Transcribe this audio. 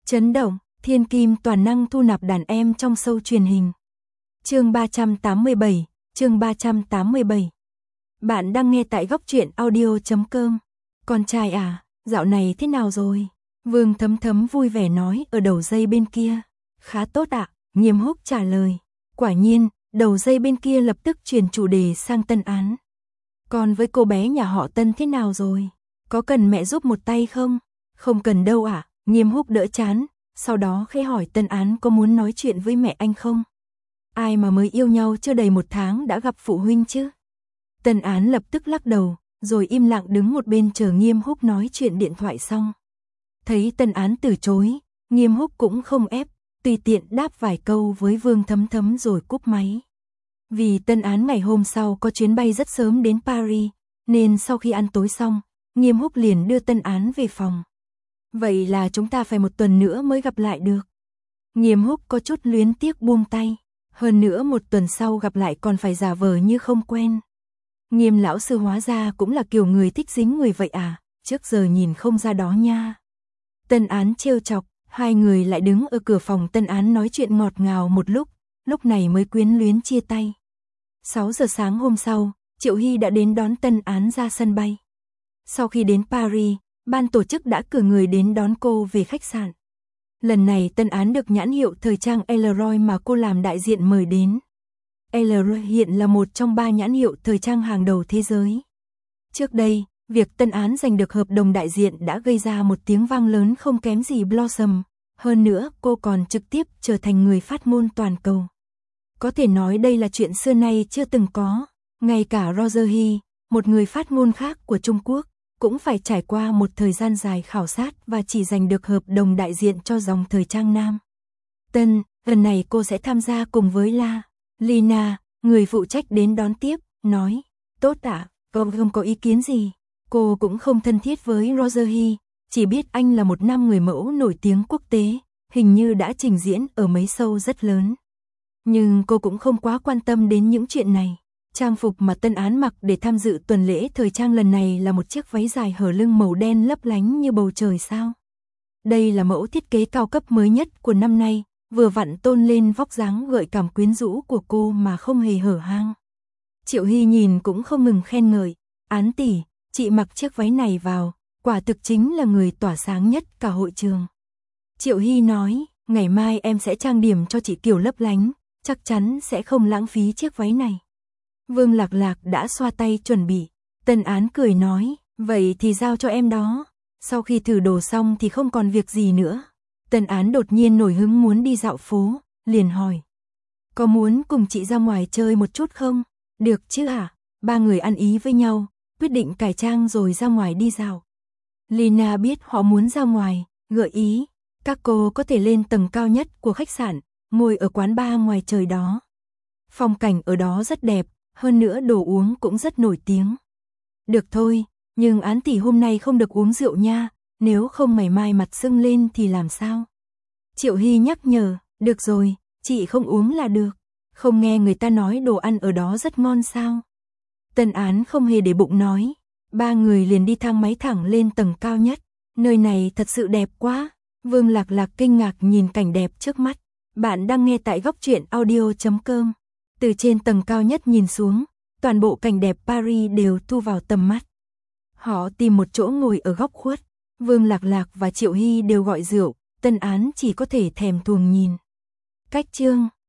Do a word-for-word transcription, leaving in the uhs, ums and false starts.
Chấn động, thiên kim toàn năng thu nạp đàn em trong show truyền hình. Chương ba trăm tám mươi bảy, chương ba trăm tám mươi bảy. Bạn đang nghe tại góc truyện audio chấm com. Con trai à, dạo này thế nào rồi? Vương Thấm Thấm vui vẻ nói ở đầu dây bên kia. Khá tốt ạ, Nghiêm Húc trả lời. Quả nhiên, đầu dây bên kia lập tức chuyển chủ đề sang Tân Án. Còn với cô bé nhà họ Tân thế nào rồi? Có cần mẹ giúp một tay không? Không cần đâu ạ, à? Nghiêm Húc đỡ chán, sau đó khẽ hỏi Tân Án có muốn nói chuyện với mẹ anh không? Ai mà mới yêu nhau chưa đầy một tháng đã gặp phụ huynh chứ? Tân Án lập tức lắc đầu, rồi im lặng đứng một bên chờ Nghiêm Húc nói chuyện điện thoại xong. Thấy Tân Án từ chối, Nghiêm Húc cũng không ép, tùy tiện đáp vài câu với Vương Thấm Thấm rồi cúp máy. Vì Tân Án ngày hôm sau có chuyến bay rất sớm đến Paris, nên sau khi ăn tối xong, Nghiêm Húc liền đưa Tân Án về phòng. Vậy là chúng ta phải một tuần nữa mới gặp lại được. Nghiêm Húc có chút luyến tiếc buông tay, hơn nữa một tuần sau gặp lại còn phải giả vờ như không quen. Nghiêm lão sư hóa ra cũng là kiểu người thích dính người vậy à, trước giờ nhìn không ra đó nha. Tân Án trêu chọc, hai người lại đứng ở cửa phòng Tân Án nói chuyện ngọt ngào một lúc, lúc này mới quyến luyến chia tay. sáu giờ sáng hôm sau, Triệu Hy đã đến đón Tân Án ra sân bay. Sau khi đến Paris, ban tổ chức đã cử người đến đón cô về khách sạn. Lần này Tân Án được nhãn hiệu thời trang Elroy mà cô làm đại diện mời đến. Elroy hiện là một trong ba nhãn hiệu thời trang hàng đầu thế giới. Trước đây, việc Tân Án giành được hợp đồng đại diện đã gây ra một tiếng vang lớn không kém gì Blossom. Hơn nữa, cô còn trực tiếp trở thành người phát ngôn toàn cầu. Có thể nói đây là chuyện xưa nay chưa từng có. Ngay cả Roger He, một người phát ngôn khác của Trung Quốc, cũng phải trải qua một thời gian dài khảo sát và chỉ giành được hợp đồng đại diện cho dòng thời trang nam. Tân, lần này cô sẽ tham gia cùng với La. Lina, người phụ trách đến đón tiếp, nói, tốt ạ, cô không có ý kiến gì. Cô cũng không thân thiết với Roger He, chỉ biết anh là một nam người mẫu nổi tiếng quốc tế, hình như đã trình diễn ở mấy show rất lớn. Nhưng cô cũng không quá quan tâm đến những chuyện này. Trang phục mà Tân Án mặc để tham dự tuần lễ thời trang lần này là một chiếc váy dài hở lưng màu đen lấp lánh như bầu trời sao. Đây là mẫu thiết kế cao cấp mới nhất của năm nay, vừa vặn tôn lên vóc dáng gợi cảm quyến rũ của cô mà không hề hở hang. Triệu Hy nhìn cũng không ngừng khen ngợi, Án tỷ, chị mặc chiếc váy này vào, quả thực chính là người tỏa sáng nhất cả hội trường. Triệu Hy nói, ngày mai em sẽ trang điểm cho chị kiểu lấp lánh, chắc chắn sẽ không lãng phí chiếc váy này. Vương Lạc Lạc đã xoa tay chuẩn bị, Tân Án cười nói, vậy thì giao cho em đó. Sau khi thử đồ xong thì không còn việc gì nữa. Tân Án đột nhiên nổi hứng muốn đi dạo phố, liền hỏi, có muốn cùng chị ra ngoài chơi một chút không? Được chứ hả? Ba người ăn ý với nhau, quyết định cải trang rồi ra ngoài đi dạo. Lina biết họ muốn ra ngoài, gợi ý, các cô có thể lên tầng cao nhất của khách sạn, ngồi ở quán bar ngoài trời đó. Phong cảnh ở đó rất đẹp, hơn nữa đồ uống cũng rất nổi tiếng. Được thôi, nhưng Án tỷ hôm nay không được uống rượu nha, nếu không ngày mai mặt sưng lên thì làm sao? Triệu Hy nhắc nhở, được rồi, chị không uống là được. Không nghe người ta nói đồ ăn ở đó rất ngon sao? Tân Án không hề để bụng nói. Ba người liền đi thang máy thẳng lên tầng cao nhất. Nơi này thật sự đẹp quá. Vương Lạc Lạc kinh ngạc nhìn cảnh đẹp trước mắt. Bạn đang nghe tại góc truyện audio chấm com. Từ trên tầng cao nhất nhìn xuống, toàn bộ cảnh đẹp Paris đều thu vào tầm mắt. Họ tìm một chỗ ngồi ở góc khuất. Vương Lạc Lạc và Triệu Hy đều gọi rượu, Tân Án chỉ có thể thèm thuồng nhìn. Cách chương